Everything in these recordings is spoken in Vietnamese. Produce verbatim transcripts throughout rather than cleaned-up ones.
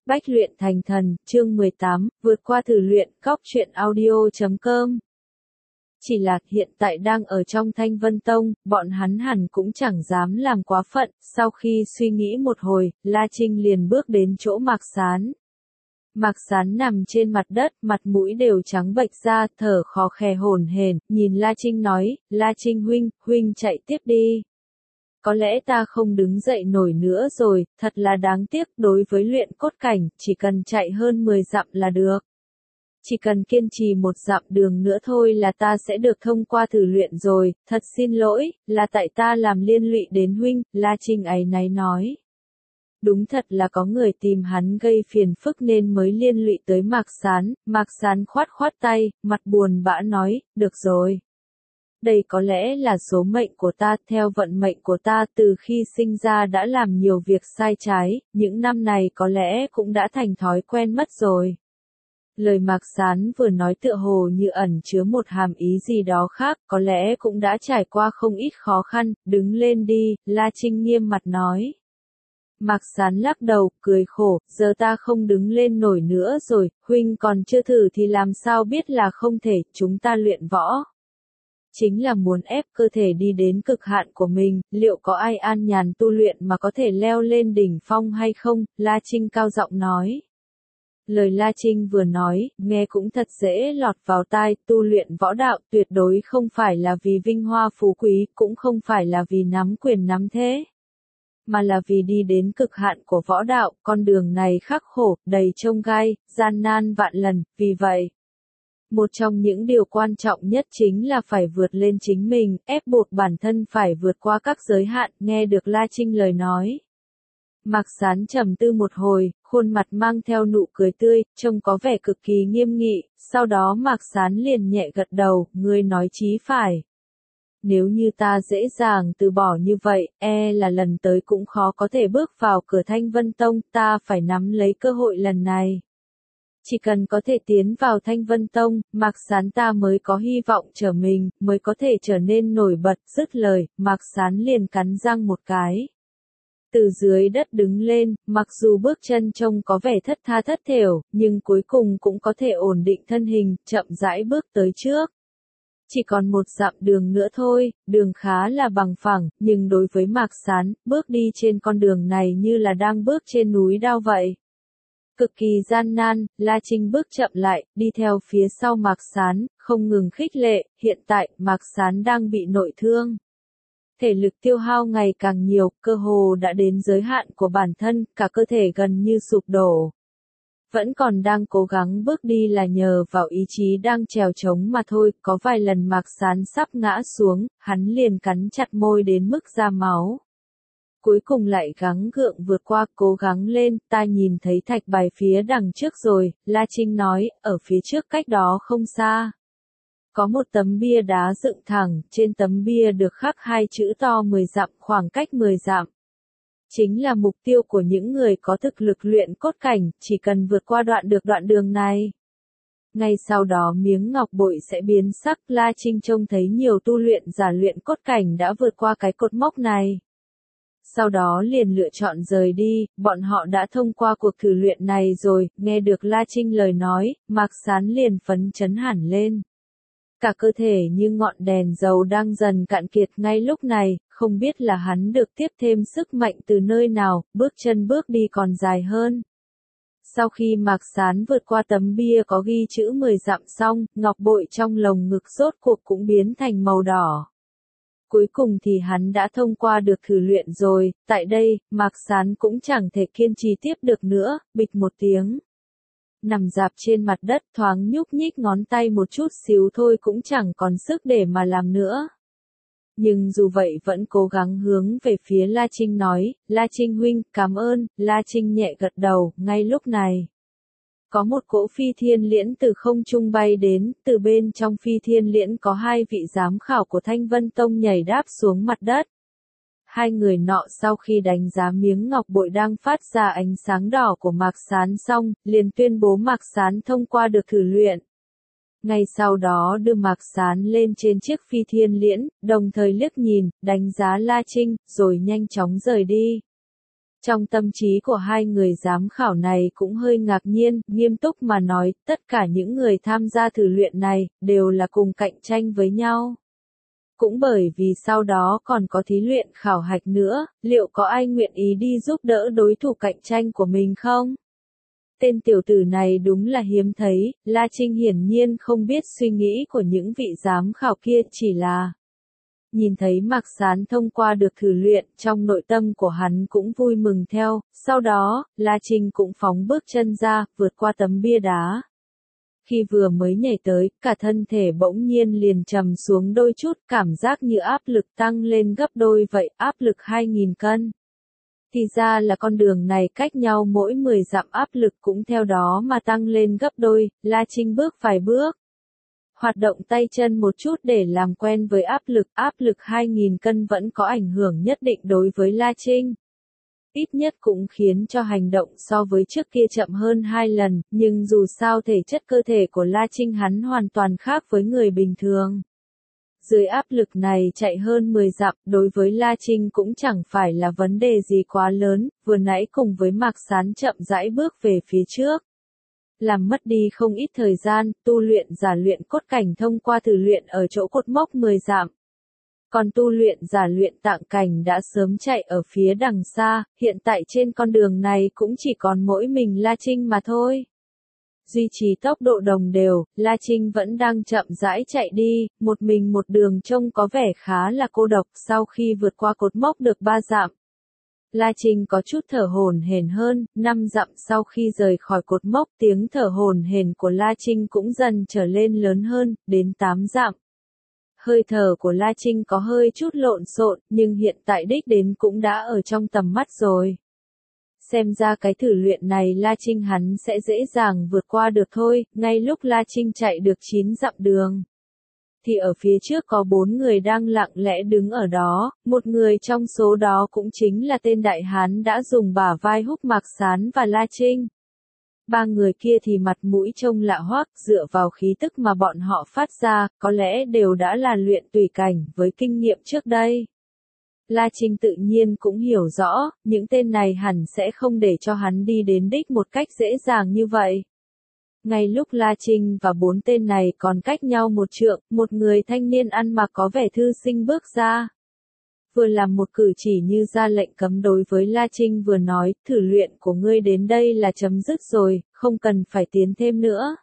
Bách luyện thành thần, chương mười tám, vượt qua thử luyện, góc truyện audio chấm com. Chỉ là hiện tại đang ở trong Thanh Vân Tông, bọn hắn hẳn cũng chẳng dám làm quá phận, sau khi suy nghĩ một hồi, La Trinh liền bước đến chỗ Mạc Sán. Mạc Sán nằm trên mặt đất, mặt mũi đều trắng bệch ra, thở khò khè hổn hển, nhìn La Trinh nói, La Trinh huynh, huynh chạy tiếp đi. Có lẽ ta không đứng dậy nổi nữa rồi, thật là đáng tiếc, đối với luyện cốt cảnh, chỉ cần chạy hơn mười dặm là được. Chỉ cần kiên trì một dặm đường nữa thôi là ta sẽ được thông qua thử luyện rồi, thật xin lỗi, là tại ta làm liên lụy đến huynh, La Trinh áy náy nói. Đúng thật là có người tìm hắn gây phiền phức nên mới liên lụy tới Mạc Sán, Mạc Sán khoát khoát tay, mặt buồn bã nói, được rồi. Đây có lẽ là số mệnh của ta, theo vận mệnh của ta từ khi sinh ra đã làm nhiều việc sai trái, những năm này có lẽ cũng đã thành thói quen mất rồi. Lời Mạc Sán vừa nói tựa hồ như ẩn chứa một hàm ý gì đó khác, có lẽ cũng đã trải qua không ít khó khăn, đứng lên đi, La Trinh nghiêm mặt nói. Mạc Sán lắc đầu, cười khổ, giờ ta không đứng lên nổi nữa rồi, huynh còn chưa thử thì làm sao biết là không thể, chúng ta luyện võ. Chính là muốn ép cơ thể đi đến cực hạn của mình, liệu có ai an nhàn tu luyện mà có thể leo lên đỉnh phong hay không, La Trinh cao giọng nói. Lời La Trinh vừa nói, nghe cũng thật dễ lọt vào tai, tu luyện võ đạo tuyệt đối không phải là vì vinh hoa phú quý, cũng không phải là vì nắm quyền nắm thế. Mà là vì đi đến cực hạn của võ đạo, con đường này khắc khổ, đầy chông gai, gian nan vạn lần, vì vậy. Một trong những điều quan trọng nhất chính là phải vượt lên chính mình, ép buộc bản thân phải vượt qua các giới hạn, nghe được La Trinh lời nói. Mạc Sán trầm tư một hồi, khuôn mặt mang theo nụ cười tươi, trông có vẻ cực kỳ nghiêm nghị, sau đó Mạc Sán liền nhẹ gật đầu, ngươi nói chí phải. Nếu như ta dễ dàng từ bỏ như vậy, e là lần tới cũng khó có thể bước vào cửa Thanh Vân Tông, ta phải nắm lấy cơ hội lần này. Chỉ cần có thể tiến vào Thanh Vân Tông, Mạc Sán ta mới có hy vọng trở mình, mới có thể trở nên nổi bật, dứt lời, Mạc Sán liền cắn răng một cái. Từ dưới đất đứng lên, mặc dù bước chân trông có vẻ thất tha thất thểu, nhưng cuối cùng cũng có thể ổn định thân hình, chậm rãi bước tới trước. Chỉ còn một dặm đường nữa thôi, đường khá là bằng phẳng, nhưng đối với Mạc Sán, bước đi trên con đường này như là đang bước trên núi đao vậy. Cực kỳ gian nan, La Trinh bước chậm lại, đi theo phía sau Mạc Sán, không ngừng khích lệ, hiện tại, Mạc Sán đang bị nội thương. Thể lực tiêu hao ngày càng nhiều, cơ hồ đã đến giới hạn của bản thân, cả cơ thể gần như sụp đổ. Vẫn còn đang cố gắng bước đi là nhờ vào ý chí đang trèo trống mà thôi, có vài lần Mạc Sán sắp ngã xuống, hắn liền cắn chặt môi đến mức ra máu. Cuối cùng lại gắng gượng vượt qua, cố gắng lên, ta nhìn thấy thạch bài phía đằng trước rồi, La Trinh nói, ở phía trước cách đó không xa. Có một tấm bia đá dựng thẳng, trên tấm bia được khắc hai chữ to mười dặm, khoảng cách mười dặm. Chính là mục tiêu của những người có thực lực luyện cốt cảnh, chỉ cần vượt qua đoạn được đoạn đường này. Ngay sau đó miếng ngọc bội sẽ biến sắc, La Trinh trông thấy nhiều tu luyện giả luyện cốt cảnh đã vượt qua cái cột mốc này. Sau đó liền lựa chọn rời đi, bọn họ đã thông qua cuộc thử luyện này rồi, nghe được La Trinh lời nói, Mạc Sán liền phấn chấn hẳn lên. Cả cơ thể như ngọn đèn dầu đang dần cạn kiệt ngay lúc này, không biết là hắn được tiếp thêm sức mạnh từ nơi nào, bước chân bước đi còn dài hơn. Sau khi Mạc Sán vượt qua tấm bia có ghi chữ mười dặm xong, ngọc bội trong lồng ngực rốt cuộc cũng biến thành màu đỏ. Cuối cùng thì hắn đã thông qua được thử luyện rồi, tại đây, Mạc Sán cũng chẳng thể kiên trì tiếp được nữa, bịch một tiếng. Nằm dạp trên mặt đất thoáng nhúc nhích ngón tay một chút xíu thôi cũng chẳng còn sức để mà làm nữa. Nhưng dù vậy vẫn cố gắng hướng về phía La Trinh nói, La Trinh huynh, cảm ơn, La Trinh nhẹ gật đầu, ngay lúc này. Có một cỗ phi thiên liễn từ không trung bay đến, từ bên trong phi thiên liễn có hai vị giám khảo của Thanh Vân Tông nhảy đáp xuống mặt đất. Hai người nọ sau khi đánh giá miếng ngọc bội đang phát ra ánh sáng đỏ của Mạc Sán xong, liền tuyên bố Mạc Sán thông qua được thử luyện. Ngay sau đó đưa Mạc Sán lên trên chiếc phi thiên liễn, đồng thời liếc nhìn, đánh giá La Trinh, rồi nhanh chóng rời đi. Trong tâm trí của hai người giám khảo này cũng hơi ngạc nhiên, nghiêm túc mà nói, tất cả những người tham gia thử luyện này, đều là cùng cạnh tranh với nhau. Cũng bởi vì sau đó còn có thí luyện khảo hạch nữa, liệu có ai nguyện ý đi giúp đỡ đối thủ cạnh tranh của mình không? Tên tiểu tử này đúng là hiếm thấy, La Trinh hiển nhiên không biết suy nghĩ của những vị giám khảo kia, chỉ là nhìn thấy Mạc Sán thông qua được thử luyện, trong nội tâm của hắn cũng vui mừng theo, sau đó, La Trinh cũng phóng bước chân ra, vượt qua tấm bia đá. Khi vừa mới nhảy tới, cả thân thể bỗng nhiên liền trầm xuống đôi chút, cảm giác như áp lực tăng lên gấp đôi vậy, áp lực hai nghìn cân. Thì ra là con đường này cách nhau mỗi mười dặm, áp lực cũng theo đó mà tăng lên gấp đôi, La Trinh bước vài bước. Hoạt động tay chân một chút để làm quen với áp lực, áp lực hai nghìn cân vẫn có ảnh hưởng nhất định đối với La Trinh. Ít nhất cũng khiến cho hành động so với trước kia chậm hơn hai lần, nhưng dù sao thể chất cơ thể của La Trinh hắn hoàn toàn khác với người bình thường. Dưới áp lực này chạy hơn mười dặm, đối với La Trinh cũng chẳng phải là vấn đề gì quá lớn, vừa nãy cùng với Mạc Sán chậm rãi bước về phía trước. Làm mất đi không ít thời gian, tu luyện giả luyện cốt cảnh thông qua thử luyện ở chỗ cột mốc mười dặm. Còn tu luyện giả luyện tạng cảnh đã sớm chạy ở phía đằng xa, hiện tại trên con đường này cũng chỉ còn mỗi mình La Trinh mà thôi. Duy trì tốc độ đồng đều, La Trinh vẫn đang chậm rãi chạy đi, một mình một đường trông có vẻ khá là cô độc. Sau khi vượt qua cột mốc được ba dặm, La Trinh có chút thở hổn hển hơn, năm dặm sau khi rời khỏi cột mốc, tiếng thở hổn hển của La Trinh cũng dần trở lên lớn hơn, đến tám dặm. Hơi thở của La Trinh có hơi chút lộn xộn, nhưng hiện tại đích đến cũng đã ở trong tầm mắt rồi. Xem ra cái thử luyện này La Trinh hắn sẽ dễ dàng vượt qua được thôi, ngay lúc La Trinh chạy được chín dặm đường. Thì ở phía trước có bốn người đang lặng lẽ đứng ở đó, một người trong số đó cũng chính là tên đại hán đã dùng bả vai húc Mạc Sán và La Trinh. Ba người kia thì mặt mũi trông lạ hoắc, dựa vào khí tức mà bọn họ phát ra, có lẽ đều đã là luyện tùy cảnh với kinh nghiệm trước đây. La Trinh tự nhiên cũng hiểu rõ, những tên này hẳn sẽ không để cho hắn đi đến đích một cách dễ dàng như vậy. Ngay lúc La Trinh và bốn tên này còn cách nhau một trượng, một người thanh niên ăn mặc có vẻ thư sinh bước ra. Vừa làm một cử chỉ như ra lệnh cấm đối với La Trinh vừa nói, thử luyện của ngươi đến đây là chấm dứt rồi, không cần phải tiến thêm nữa.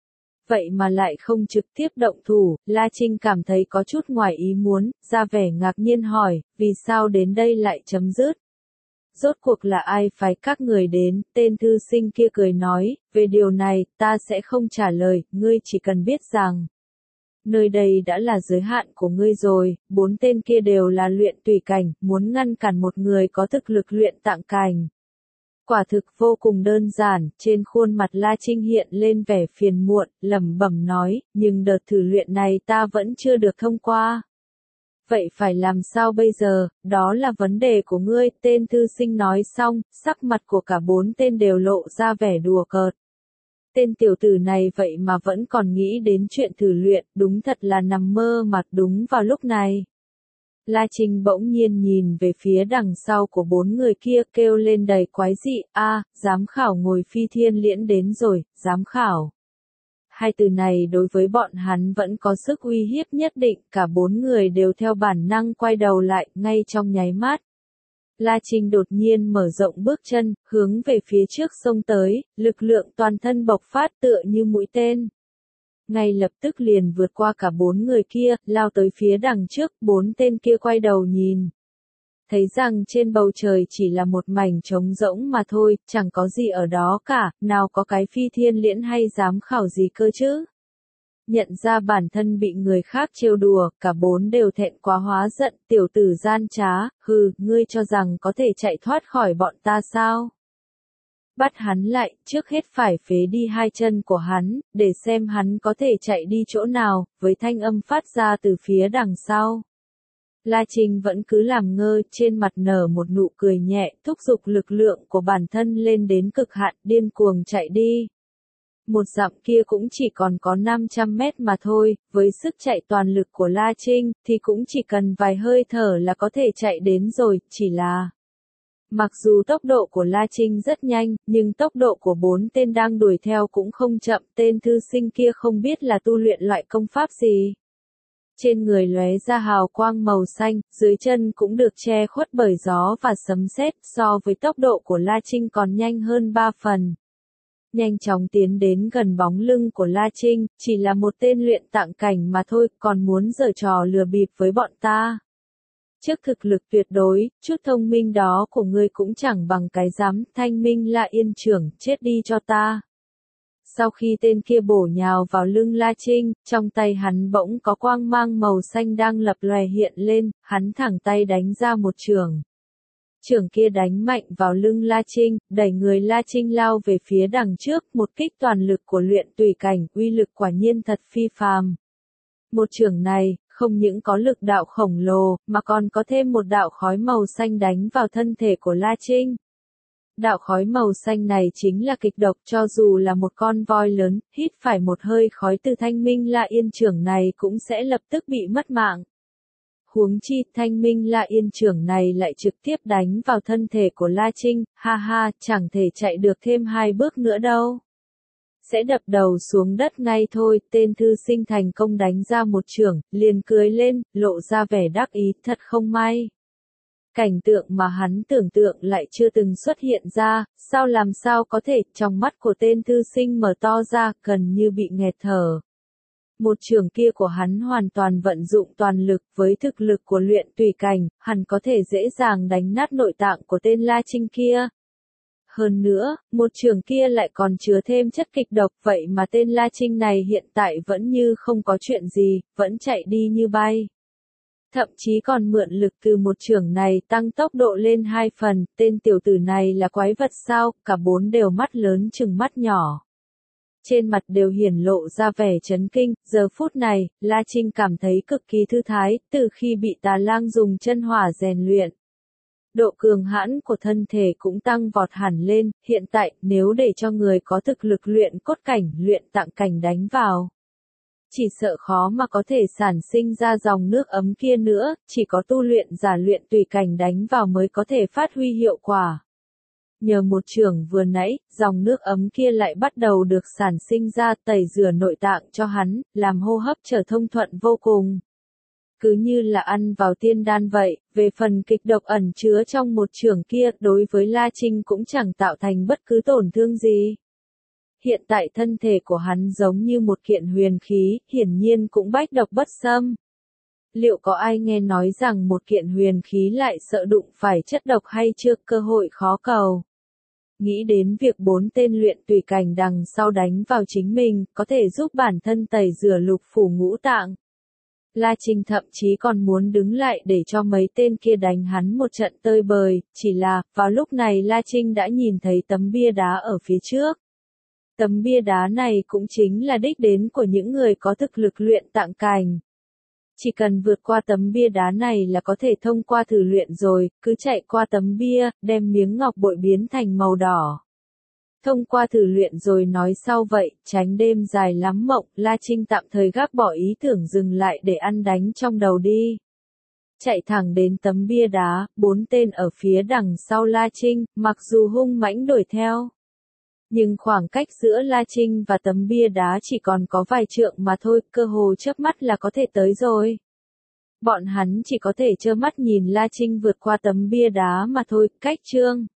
Vậy mà lại không trực tiếp động thủ, La Trinh cảm thấy có chút ngoài ý muốn, ra vẻ ngạc nhiên hỏi, vì sao đến đây lại chấm dứt? Rốt cuộc là ai phái các người đến, tên thư sinh kia cười nói, về điều này, ta sẽ không trả lời, ngươi chỉ cần biết rằng, nơi đây đã là giới hạn của ngươi rồi, bốn tên kia đều là luyện tùy cảnh, muốn ngăn cản một người có thực lực luyện tạng cảnh. Quả thực vô cùng đơn giản, trên khuôn mặt La Trinh hiện lên vẻ phiền muộn, lẩm bẩm nói, nhưng đợt thử luyện này ta vẫn chưa được thông qua. Vậy phải làm sao bây giờ, đó là vấn đề của ngươi, tên thư sinh nói xong, sắc mặt của cả bốn tên đều lộ ra vẻ đùa cợt. Tên tiểu tử này vậy mà vẫn còn nghĩ đến chuyện thử luyện, đúng thật là nằm mơ mà. Đúng vào lúc này. La Trinh bỗng nhiên nhìn về phía đằng sau của bốn người kia, kêu lên đầy quái dị, a, giám khảo ngồi phi thiên liễn đến rồi, giám khảo. Hai từ này đối với bọn hắn vẫn có sức uy hiếp nhất định, cả bốn người đều theo bản năng quay đầu lại, ngay trong nháy mắt. La Trinh đột nhiên mở rộng bước chân, hướng về phía trước xông tới, lực lượng toàn thân bộc phát tựa như mũi tên. Ngay lập tức liền vượt qua cả bốn người kia, lao tới phía đằng trước, bốn tên kia quay đầu nhìn. Thấy rằng trên bầu trời chỉ là một mảnh trống rỗng mà thôi, chẳng có gì ở đó cả, nào có cái phi thiên liễn hay giám khảo gì cơ chứ. Nhận ra bản thân bị người khác trêu đùa, cả bốn đều thẹn quá hóa giận, tiểu tử gian trá, hừ, ngươi cho rằng có thể chạy thoát khỏi bọn ta sao? Bắt hắn lại, trước hết phải phế đi hai chân của hắn, để xem hắn có thể chạy đi chỗ nào, với thanh âm phát ra từ phía đằng sau. La Trinh vẫn cứ làm ngơ, trên mặt nở một nụ cười nhẹ, thúc giục lực lượng của bản thân lên đến cực hạn, điên cuồng chạy đi. Một dặm kia cũng chỉ còn có năm trăm mét mà thôi, với sức chạy toàn lực của La Trinh, thì cũng chỉ cần vài hơi thở là có thể chạy đến rồi, chỉ là Mặc dù tốc độ của La Trinh rất nhanh, nhưng tốc độ của bốn tên đang đuổi theo cũng không chậm, tên thư sinh kia không biết là tu luyện loại công pháp gì. Trên người lóe ra hào quang màu xanh, dưới chân cũng được che khuất bởi gió và sấm sét, so với tốc độ của La Trinh còn nhanh hơn ba phần. Nhanh chóng tiến đến gần bóng lưng của La Trinh, chỉ là một tên luyện tạng cảnh mà thôi, còn muốn giở trò lừa bịp với bọn ta. Trước thực lực tuyệt đối, chút thông minh đó của ngươi cũng chẳng bằng cái dám, Thanh Minh La Yên trưởng, chết đi cho ta. Sau khi tên kia bổ nhào vào lưng La Trinh, trong tay hắn bỗng có quang mang màu xanh đang lập lòe hiện lên, hắn thẳng tay đánh ra một chưởng. Chưởng kia đánh mạnh vào lưng La Trinh, đẩy người La Trinh lao về phía đằng trước, một kích toàn lực của luyện tùy cảnh, uy lực quả nhiên thật phi phàm. Một chưởng này, không những có lực đạo khổng lồ, mà còn có thêm một đạo khói màu xanh đánh vào thân thể của La Trinh. Đạo khói màu xanh này chính là kịch độc, cho dù là một con voi lớn, hít phải một hơi khói từ Thanh Minh La Yên trưởng này cũng sẽ lập tức bị mất mạng. Huống chi, Thanh Minh La Yên trưởng này lại trực tiếp đánh vào thân thể của La Trinh, ha ha, chẳng thể chạy được thêm hai bước nữa đâu. Sẽ đập đầu xuống đất ngay thôi, tên thư sinh thành công đánh ra một chưởng, liền cười lên, lộ ra vẻ đắc ý, thật không may. Cảnh tượng mà hắn tưởng tượng lại chưa từng xuất hiện ra, sao làm sao có thể, trong mắt của tên thư sinh mở to ra, gần như bị nghẹt thở. Một chưởng kia của hắn hoàn toàn vận dụng toàn lực, với thực lực của luyện tùy cảnh, hẳn có thể dễ dàng đánh nát nội tạng của tên La Trinh kia. Hơn nữa, một chưởng kia lại còn chứa thêm chất kịch độc, vậy mà tên La Trinh này hiện tại vẫn như không có chuyện gì, vẫn chạy đi như bay. Thậm chí còn mượn lực từ một chưởng này tăng tốc độ lên hai phần, tên tiểu tử này là quái vật sao, cả bốn đều mắt lớn chừng mắt nhỏ. Trên mặt đều hiển lộ ra vẻ chấn kinh, giờ phút này, La Trinh cảm thấy cực kỳ thư thái, từ khi bị Tà Lang dùng chân hỏa rèn luyện. Độ cường hãn của thân thể cũng tăng vọt hẳn lên, hiện tại, nếu để cho người có thực lực luyện cốt cảnh, luyện tạng cảnh đánh vào. Chỉ sợ khó mà có thể sản sinh ra dòng nước ấm kia nữa, chỉ có tu luyện giả luyện tùy cảnh đánh vào mới có thể phát huy hiệu quả. Nhờ một chưởng vừa nãy, dòng nước ấm kia lại bắt đầu được sản sinh ra, tẩy rửa nội tạng cho hắn, làm hô hấp trở thông thuận vô cùng. Cứ như là ăn vào tiên đan vậy, về phần kịch độc ẩn chứa trong một chưởng kia, đối với La Trinh cũng chẳng tạo thành bất cứ tổn thương gì. Hiện tại thân thể của hắn giống như một kiện huyền khí, hiển nhiên cũng bách độc bất xâm. Liệu có ai nghe nói rằng một kiện huyền khí lại sợ đụng phải chất độc hay chưa, cơ hội khó cầu. Nghĩ đến việc bốn tên luyện tùy cảnh đằng sau đánh vào chính mình, có thể giúp bản thân tẩy rửa lục phủ ngũ tạng. La Trinh thậm chí còn muốn đứng lại để cho mấy tên kia đánh hắn một trận tơi bời, chỉ là, vào lúc này La Trinh đã nhìn thấy tấm bia đá ở phía trước. Tấm bia đá này cũng chính là đích đến của những người có thực lực luyện tạng cảnh. Chỉ cần vượt qua tấm bia đá này là có thể thông qua thử luyện rồi, cứ chạy qua tấm bia, đem miếng ngọc bội biến thành màu đỏ. Thông qua thử luyện rồi nói sau vậy, tránh đêm dài lắm mộng, La Trinh tạm thời gác bỏ ý tưởng dừng lại để ăn đánh trong đầu đi. Chạy thẳng đến tấm bia đá, bốn tên ở phía đằng sau La Trinh, mặc dù hung mãnh đuổi theo. Nhưng khoảng cách giữa La Trinh và tấm bia đá chỉ còn có vài trượng mà thôi, cơ hồ chớp mắt là có thể tới rồi. Bọn hắn chỉ có thể trơ mắt nhìn La Trinh vượt qua tấm bia đá mà thôi, cách chương.